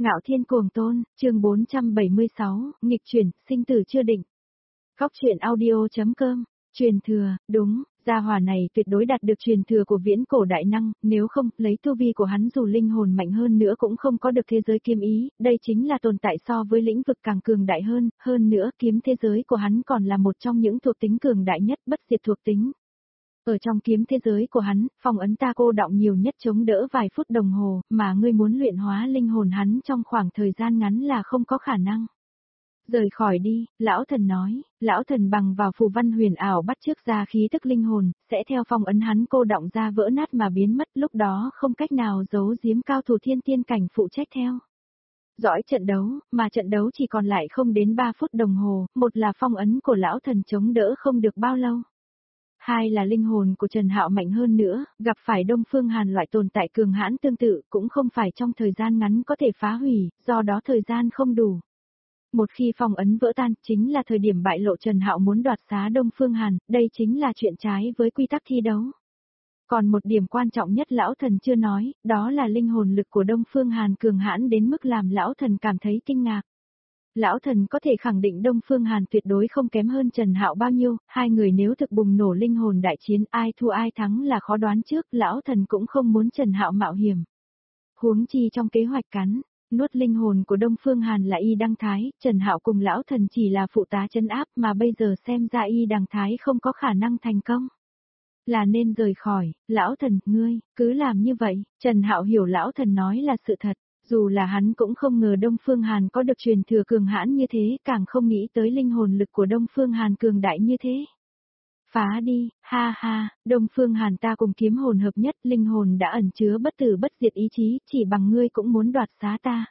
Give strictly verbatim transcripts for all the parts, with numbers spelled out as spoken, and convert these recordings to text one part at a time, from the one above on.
Ngạo Thiên Cuồng Tôn, chương bốn trăm bảy mươi sáu, nghịch chuyển, sinh tử chưa định. Góc truyện audio.com, truyền thừa, đúng, gia hỏa này tuyệt đối đạt được truyền thừa của viễn cổ đại năng, nếu không, lấy tu vi của hắn dù linh hồn mạnh hơn nữa cũng không có được thế giới kiếm ý, đây chính là tồn tại so với lĩnh vực càng cường đại hơn, hơn nữa kiếm thế giới của hắn còn là một trong những thuộc tính cường đại nhất bất diệt thuộc tính. Ở trong kiếm thế giới của hắn, phong ấn ta cô đọng nhiều nhất chống đỡ vài phút đồng hồ, mà ngươi muốn luyện hóa linh hồn hắn trong khoảng thời gian ngắn là không có khả năng. Rời khỏi đi, lão thần nói, lão thần bằng vào phù văn huyền ảo bắt chước ra khí tức linh hồn, sẽ theo phong ấn hắn cô đọng ra vỡ nát mà biến mất, lúc đó không cách nào giấu giếm cao thủ thiên tiên cảnh phụ trách theo. Dõi trận đấu, mà trận đấu chỉ còn lại không đến ba phút đồng hồ, một là phong ấn của lão thần chống đỡ không được bao lâu. Hai là linh hồn của Trần Hạo mạnh hơn nữa, gặp phải Đông Phương Hàn loại tồn tại cường hãn tương tự cũng không phải trong thời gian ngắn có thể phá hủy, do đó thời gian không đủ. Một khi phong ấn vỡ tan chính là thời điểm bại lộ Trần Hạo muốn đoạt xá Đông Phương Hàn, đây chính là chuyện trái với quy tắc thi đấu. Còn một điểm quan trọng nhất lão thần chưa nói, đó là linh hồn lực của Đông Phương Hàn cường hãn đến mức làm lão thần cảm thấy kinh ngạc. Lão thần có thể khẳng định Đông Phương Hàn tuyệt đối không kém hơn Trần Hạo bao nhiêu, hai người nếu thực bùng nổ linh hồn đại chiến ai thua ai thắng là khó đoán trước, lão thần cũng không muốn Trần Hạo mạo hiểm. Huống chi trong kế hoạch cắn, nuốt linh hồn của Đông Phương Hàn là Y Đăng Thái, Trần Hạo cùng lão thần chỉ là phụ tá trấn áp mà bây giờ xem ra Y Đăng Thái không có khả năng thành công. Là nên rời khỏi, lão thần, ngươi, cứ làm như vậy, Trần Hạo hiểu lão thần nói là sự thật. Dù là hắn cũng không ngờ Đông Phương Hàn có được truyền thừa cường hãn như thế, càng không nghĩ tới linh hồn lực của Đông Phương Hàn cường đại như thế. Phá đi, ha ha, Đông Phương Hàn ta cùng kiếm hồn hợp nhất, linh hồn đã ẩn chứa bất tử bất diệt ý chí, chỉ bằng ngươi cũng muốn đoạt xá ta.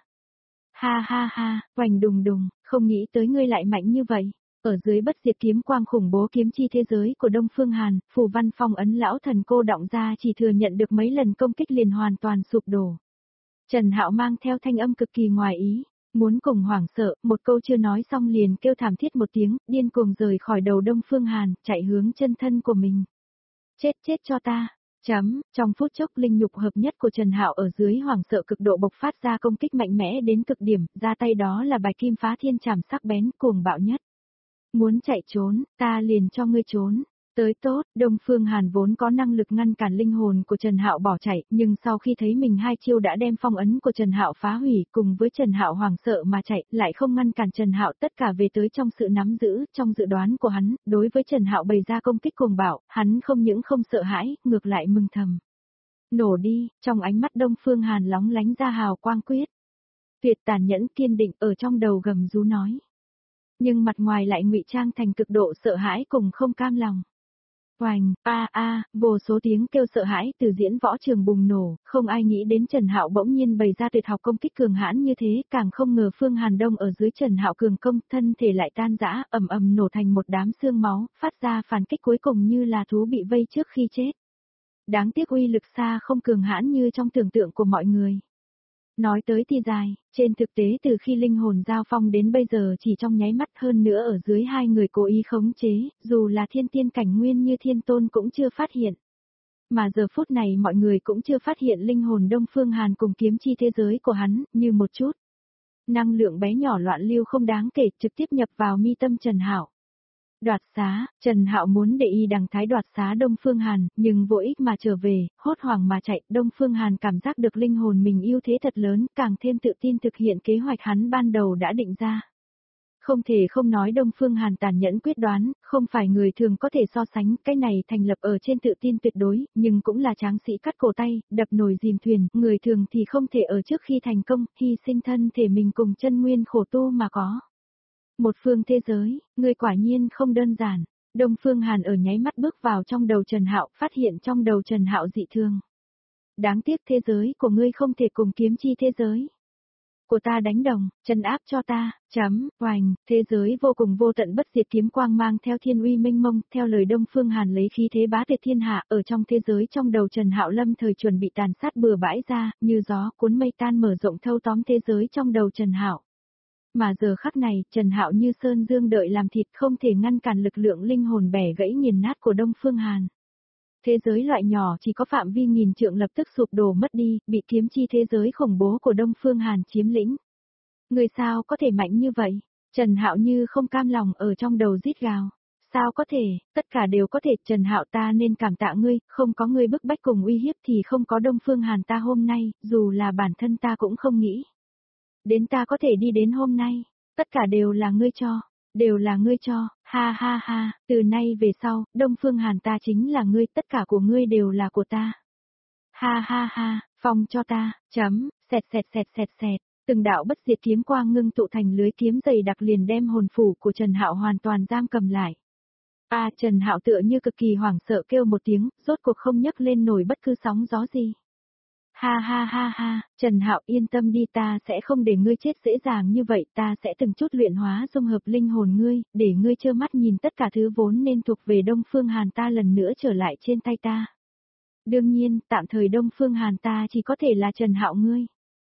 Ha ha ha, oành đùng đùng, không nghĩ tới ngươi lại mạnh như vậy. Ở dưới bất diệt kiếm quang khủng bố kiếm chi thế giới của Đông Phương Hàn, phù văn phong ấn lão thần cô đọng ra chỉ thừa nhận được mấy lần công kích liền hoàn toàn sụp đổ. Trần Hạo mang theo thanh âm cực kỳ ngoài ý, muốn cùng hoảng sợ, một câu chưa nói xong liền kêu thảm thiết một tiếng, điên cuồng rời khỏi đầu Đông Phương Hàn, chạy hướng chân thân của mình. Chết chết cho ta, chấm, trong phút chốc linh nhục hợp nhất của Trần Hạo ở dưới hoảng sợ cực độ bộc phát ra công kích mạnh mẽ đến cực điểm, ra tay đó là bài kim phá thiên chảm sắc bén cuồng bạo nhất. Muốn chạy trốn, ta liền cho ngươi trốn. Tới tốt, Đông Phương Hàn vốn có năng lực ngăn cản linh hồn của Trần Hạo bỏ chạy, nhưng sau khi thấy mình hai chiêu đã đem phong ấn của Trần Hạo phá hủy, cùng với Trần Hạo hoảng sợ mà chạy, lại không ngăn cản Trần Hạo, tất cả về tới trong sự nắm giữ, trong dự đoán của hắn, đối với Trần Hạo bày ra công kích cuồng bạo, hắn không những không sợ hãi, ngược lại mừng thầm. Nổ đi, trong ánh mắt Đông Phương Hàn lóng lánh ra hào quang quyết. Tuyệt tàn nhẫn kiên định ở trong đầu gầm rú nói. Nhưng mặt ngoài lại ngụy trang thành cực độ sợ hãi cùng không cam lòng. Oành, a a, vô số tiếng kêu sợ hãi từ diễn võ trường bùng nổ, không ai nghĩ đến Trần Hạo bỗng nhiên bày ra tuyệt học công kích cường hãn như thế, càng không ngờ Phương Hàn Đông ở dưới Trần Hạo cường công, thân thể lại tan rã, ầm ầm nổ thành một đám xương máu, phát ra phản kích cuối cùng như là thú bị vây trước khi chết. Đáng tiếc uy lực xa không cường hãn như trong tưởng tượng của mọi người. Nói tới thì dài, trên thực tế từ khi linh hồn giao phong đến bây giờ chỉ trong nháy mắt, hơn nữa ở dưới hai người cố ý khống chế, dù là thiên tiên cảnh nguyên như thiên tôn cũng chưa phát hiện. Mà giờ phút này mọi người cũng chưa phát hiện linh hồn Đông Phương Hàn cùng kiếm chi thế giới của hắn, như một chút. Năng lượng bé nhỏ loạn lưu không đáng kể trực tiếp nhập vào mi tâm Trần Hạo. Đoạt xá, Trần Hạo muốn để Y Đăng Thái đoạt xá Đông Phương Hàn, nhưng vô ích mà trở về, hốt hoảng mà chạy, Đông Phương Hàn cảm giác được linh hồn mình ưu thế thật lớn, càng thêm tự tin thực hiện kế hoạch hắn ban đầu đã định ra. Không thể không nói Đông Phương Hàn tàn nhẫn quyết đoán, không phải người thường có thể so sánh, cái này thành lập ở trên tự tin tuyệt đối, nhưng cũng là tráng sĩ cắt cổ tay, đập nồi dìm thuyền, người thường thì không thể ở trước khi thành công, hy sinh thân thể mình cùng chân nguyên khổ tu mà có. Một phương thế giới, ngươi quả nhiên không đơn giản. Đông Phương Hàn ở nháy mắt bước vào trong đầu Trần Hạo, phát hiện trong đầu Trần Hạo dị thường. Đáng tiếc thế giới của ngươi không thể cùng kiếm chi thế giới của ta đánh đồng, trấn áp cho ta, chấm, oành, thế giới vô cùng vô tận bất diệt kiếm quang mang theo thiên uy mênh mông, theo lời Đông Phương Hàn lấy khí thế bá tuyệt thiên hạ, ở trong thế giới trong đầu Trần Hạo lâm thời chuẩn bị tàn sát bừa bãi ra, như gió cuốn mây tan mở rộng thâu tóm thế giới trong đầu Trần Hạo. Mà giờ khắc này, Trần Hạo như sơn dương đợi làm thịt, không thể ngăn cản lực lượng linh hồn bẻ gãy nghiền nát của Đông Phương Hàn. Thế giới loại nhỏ chỉ có phạm vi nghìn trượng lập tức sụp đổ mất đi, bị kiếm chi thế giới khủng bố của Đông Phương Hàn chiếm lĩnh. Người sao có thể mạnh như vậy? Trần Hạo như không cam lòng ở trong đầu rít gào. Sao có thể, tất cả đều có thể, Trần Hạo ta nên cảm tạ ngươi, không có ngươi bức bách cùng uy hiếp thì không có Đông Phương Hàn ta hôm nay, dù là bản thân ta cũng không nghĩ. Đến ta có thể đi đến hôm nay, tất cả đều là ngươi cho, đều là ngươi cho, ha ha ha, từ nay về sau, Đông Phương Hàn ta chính là ngươi, tất cả của ngươi đều là của ta. Ha ha ha, phong cho ta, chấm, xẹt xẹt xẹt xẹt xẹt. Từng đạo bất diệt kiếm quang ngưng tụ thành lưới kiếm dày đặc liền đem hồn phủ của Trần Hạo hoàn toàn giam cầm lại. A à, Trần Hạo tựa như cực kỳ hoảng sợ kêu một tiếng, rốt cuộc không nhấc lên nổi bất cứ sóng gió gì. Ha ha ha ha, Trần Hạo yên tâm đi, ta sẽ không để ngươi chết dễ dàng như vậy, ta sẽ từng chút luyện hóa dung hợp linh hồn ngươi, để ngươi trơ mắt nhìn tất cả thứ vốn nên thuộc về Đông Phương Hàn ta lần nữa trở lại trên tay ta. Đương nhiên, tạm thời Đông Phương Hàn ta chỉ có thể là Trần Hạo ngươi.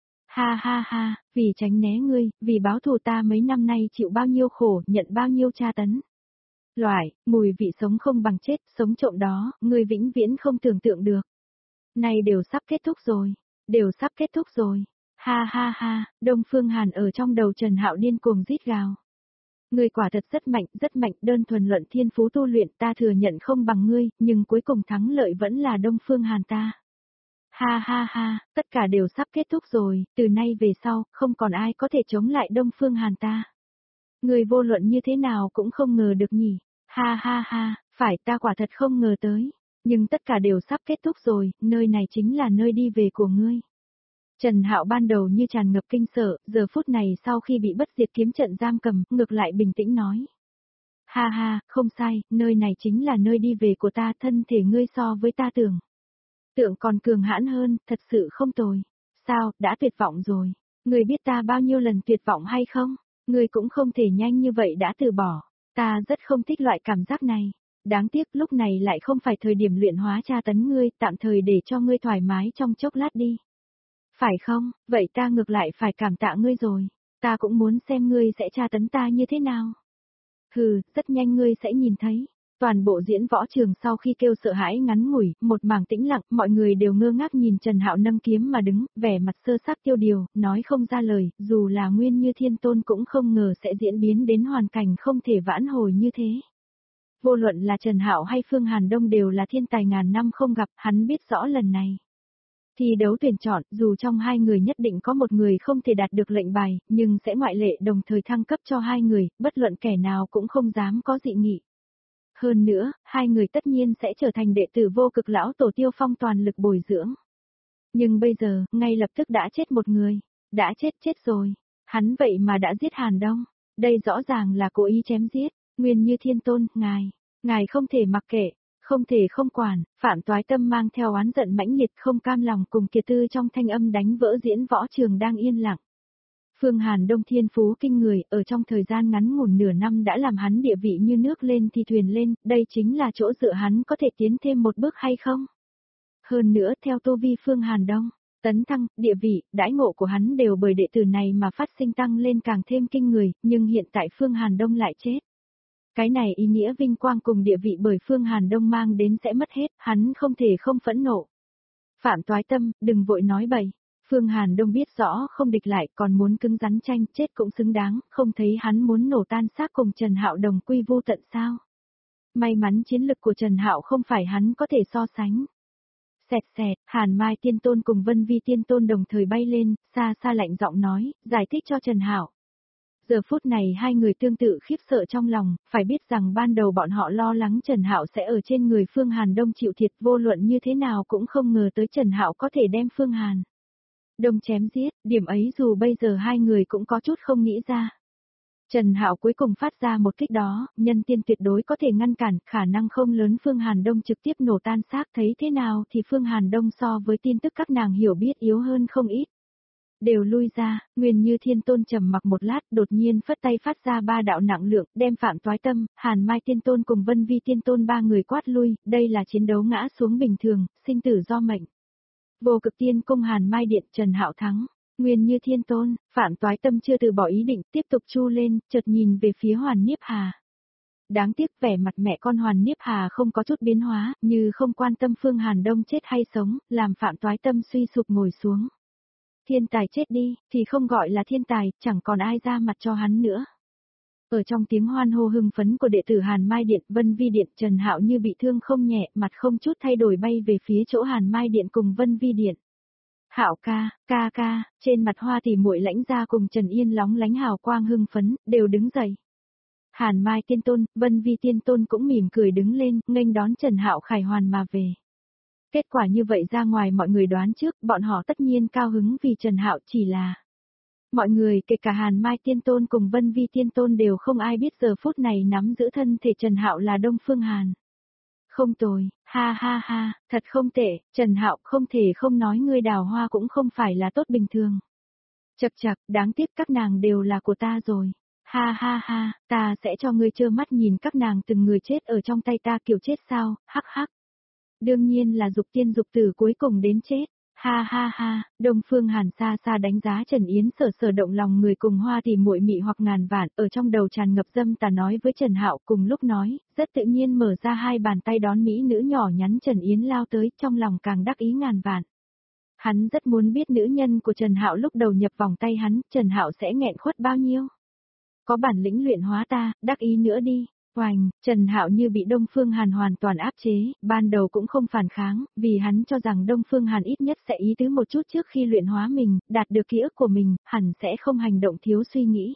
Ha ha ha, vì tránh né ngươi, vì báo thù ta mấy năm nay chịu bao nhiêu khổ, nhận bao nhiêu tra tấn. Loại, mùi vị sống không bằng chết, sống trộm đó, ngươi vĩnh viễn không tưởng tượng được. Này đều sắp kết thúc rồi, đều sắp kết thúc rồi. Ha ha ha, Đông Phương Hàn ở trong đầu Trần Hạo điên cuồng rít gào. Ngươi quả thật rất mạnh, rất mạnh, đơn thuần luận thiên phú tu luyện ta thừa nhận không bằng ngươi, nhưng cuối cùng thắng lợi vẫn là Đông Phương Hàn ta. Ha ha ha, tất cả đều sắp kết thúc rồi, từ nay về sau, không còn ai có thể chống lại Đông Phương Hàn ta. Người vô luận như thế nào cũng không ngờ được nhỉ. Ha ha ha, phải ta quả thật không ngờ tới. Nhưng tất cả đều sắp kết thúc rồi, nơi này chính là nơi đi về của ngươi. Trần Hạo ban đầu như tràn ngập kinh sợ, giờ phút này sau khi bị bất diệt kiếm trận giam cầm, ngược lại bình tĩnh nói. Ha ha, không sai, nơi này chính là nơi đi về của ta, thân thể ngươi so với ta tưởng. Tượng còn cường hãn hơn, thật sự không tồi. Sao, đã tuyệt vọng rồi. Ngươi biết ta bao nhiêu lần tuyệt vọng hay không? Ngươi cũng không thể nhanh như vậy đã từ bỏ. Ta rất không thích loại cảm giác này. Đáng tiếc lúc này lại không phải thời điểm luyện hóa tra tấn ngươi, tạm thời để cho ngươi thoải mái trong chốc lát đi. Phải không, vậy ta ngược lại phải cảm tạ ngươi rồi. Ta cũng muốn xem ngươi sẽ tra tấn ta như thế nào. Hừ, rất nhanh ngươi sẽ nhìn thấy. Toàn bộ diễn võ trường sau khi kêu sợ hãi ngắn ngủi, một mảng tĩnh lặng, mọi người đều ngơ ngác nhìn Trần Hạo nâng kiếm mà đứng, vẻ mặt sơ xác tiêu điều, nói không ra lời, dù là Nguyên Như Thiên Tôn cũng không ngờ sẽ diễn biến đến hoàn cảnh không thể vãn hồi như thế. Vô luận là Trần Hạo hay Phương Hàn Đông đều là thiên tài ngàn năm không gặp, hắn biết rõ lần này. Thi đấu tuyển chọn, dù trong hai người nhất định có một người không thể đạt được lệnh bài, nhưng sẽ ngoại lệ đồng thời thăng cấp cho hai người, bất luận kẻ nào cũng không dám có dị nghị. Hơn nữa, hai người tất nhiên sẽ trở thành đệ tử vô cực lão tổ Tiêu Phong toàn lực bồi dưỡng. Nhưng bây giờ, ngay lập tức đã chết một người. Đã chết chết rồi. Hắn vậy mà đã giết Hàn Đông. Đây rõ ràng là cố ý chém giết. Nguyên Như Thiên Tôn, ngài. Ngài không thể mặc kệ. Không thể không quản. Phạm Toái Tâm mang theo oán giận mãnh liệt không cam lòng cùng Kiệt Tư trong thanh âm đánh vỡ diễn võ trường đang yên lặng. Phương Hàn Đông thiên phú kinh người, ở trong thời gian ngắn ngủn nửa năm đã làm hắn địa vị như nước lên thì thuyền lên, đây chính là chỗ dựa hắn có thể tiến thêm một bước hay không? Hơn nữa, theo tu vi Phương Hàn Đông, tấn thăng, địa vị, đãi ngộ của hắn đều bởi đệ tử này mà phát sinh tăng lên càng thêm kinh người, nhưng hiện tại Phương Hàn Đông lại chết. Cái này ý nghĩa vinh quang cùng địa vị bởi Phương Hàn Đông mang đến sẽ mất hết, hắn không thể không phẫn nộ. Phạm Toái Tâm, đừng vội nói bậy. Phương Hàn Đông biết rõ không địch lại còn muốn cứng rắn tranh chết cũng xứng đáng, không thấy hắn muốn nổ tan xác cùng Trần Hạo đồng quy vô tận sao. May mắn chiến lực của Trần Hạo không phải hắn có thể so sánh. Xẹt xẹt, Hàn Mai Tiên Tôn cùng Vân Vi Tiên Tôn đồng thời bay lên, xa xa lạnh giọng nói, giải thích cho Trần Hạo. Giờ phút này hai người tương tự khiếp sợ trong lòng, phải biết rằng ban đầu bọn họ lo lắng Trần Hạo sẽ ở trên người Phương Hàn Đông chịu thiệt, vô luận như thế nào cũng không ngờ tới Trần Hạo có thể đem Phương Hàn Đông chém giết, điểm ấy dù bây giờ hai người cũng có chút không nghĩ ra. Trần Hạo cuối cùng phát ra một kích đó, nhân tiên tuyệt đối có thể ngăn cản, khả năng không lớn Phương Hàn Đông trực tiếp nổ tan xác, thấy thế nào thì Phương Hàn Đông so với tin tức các nàng hiểu biết yếu hơn không ít. Đều lui ra, Nguyên Như Thiên Tôn trầm mặc một lát, đột nhiên phất tay phát ra ba đạo nặng lượng, đem Phạm Toái Tâm, Hàn Mai Tiên Tôn cùng Vân Vi Tiên Tôn ba người quát lui, đây là chiến đấu ngã xuống bình thường, sinh tử do mệnh. Vô Cực Tiên Cung Hàn Mai Điện, Trần Hạo thắng. Nguyên Như Thiên Tôn, Phạm Toái Tâm chưa từ bỏ ý định, tiếp tục chu lên, chợt nhìn về phía Hoàn Niếp Hà. Đáng tiếc vẻ mặt mẹ con Hoàn Niếp Hà không có chút biến hóa, như không quan tâm Phương Hàn Đông chết hay sống, làm Phạm Toái tâm suy sụp ngồi xuống. Thiên tài chết đi, thì không gọi là thiên tài, chẳng còn ai ra mặt cho hắn nữa. Ở trong tiếng hoan hô hưng phấn của đệ tử Hàn Mai Điện, Vân Vi Điện, Trần Hạo như bị thương không nhẹ, mặt không chút thay đổi bay về phía chỗ Hàn Mai Điện cùng Vân Vi Điện. Hạo ca, ca ca, trên mặt Hoa tỷ muội Lãnh Gia cùng Trần Yên lóng lánh hào quang hưng phấn, đều đứng dậy. Hàn Mai Tiên Tôn, Vân Vi Tiên Tôn cũng mỉm cười đứng lên, nghênh đón Trần Hạo khải hoàn mà về. Kết quả như vậy ra ngoài mọi người đoán trước, bọn họ tất nhiên cao hứng vì Trần Hạo, chỉ là mọi người, kể cả Hàn Mai Tiên Tôn cùng Vân Vi Tiên Tôn đều không ai biết giờ phút này nắm giữ thân thể Trần Hạo là Đông Phương Hàn. Không tồi, ha ha ha, thật không tệ, Trần Hạo, không thể không nói ngươi đào hoa cũng không phải là tốt bình thường. Chậc chậc, đáng tiếc các nàng đều là của ta rồi. Ha ha ha, ta sẽ cho ngươi trơ mắt nhìn các nàng từng người chết ở trong tay ta kiểu chết sao, hắc hắc. Đương nhiên là dục tiên dục tử cuối cùng đến chết. Ha ha ha, Đông Phương Hàn xa xa đánh giá Trần Yến sở sở động lòng người cùng Hoa tỷ muội mị hoặc ngàn vạn, ở trong đầu tràn ngập dâm tà nói với Trần Hạo, cùng lúc nói, rất tự nhiên mở ra hai bàn tay đón mỹ nữ nhỏ nhắn Trần Yến lao tới, trong lòng càng đắc ý ngàn vạn. Hắn rất muốn biết nữ nhân của Trần Hạo lúc đầu nhập vòng tay hắn, Trần Hạo sẽ nghẹn khuất bao nhiêu. Có bản lĩnh luyện hóa ta, đắc ý nữa đi. Oành, Trần Hạo như bị Đông Phương Hàn hoàn toàn áp chế, ban đầu cũng không phản kháng, vì hắn cho rằng Đông Phương Hàn ít nhất sẽ ý tứ một chút trước khi luyện hóa mình, đạt được ký ức của mình, hẳn sẽ không hành động thiếu suy nghĩ.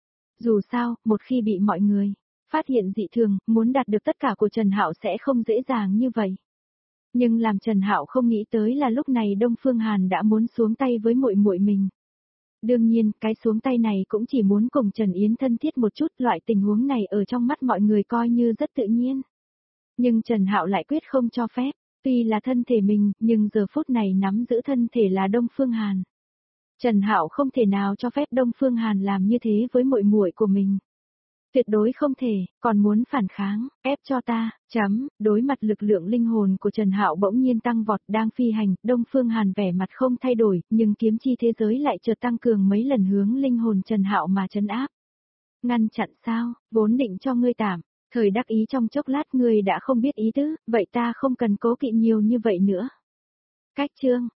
Dù sao, một khi bị mọi người phát hiện dị thường, muốn đạt được tất cả của Trần Hạo sẽ không dễ dàng như vậy. Nhưng làm Trần Hạo không nghĩ tới là lúc này Đông Phương Hàn đã muốn xuống tay với muội muội mình. Đương nhiên, cái xuống tay này cũng chỉ muốn cùng Trần Yến thân thiết một chút, loại tình huống này ở trong mắt mọi người coi như rất tự nhiên. Nhưng Trần Hạo lại quyết không cho phép, tuy là thân thể mình, nhưng giờ phút này nắm giữ thân thể là Đông Phương Hàn. Trần Hạo không thể nào cho phép Đông Phương Hàn làm như thế với muội muội của mình. Tuyệt đối không thể, còn muốn phản kháng, ép cho ta, chấm, đối mặt lực lượng linh hồn của Trần Hạo bỗng nhiên tăng vọt đang phi hành, Đông Phương Hàn vẻ mặt không thay đổi, nhưng kiếm chi thế giới lại chợt tăng cường mấy lần hướng linh hồn Trần Hạo mà trấn áp. Ngăn chặn sao, vốn định cho ngươi tạm, thời đắc ý trong chốc lát ngươi đã không biết ý tứ, vậy ta không cần cố kỵ nhiều như vậy nữa. Cách chương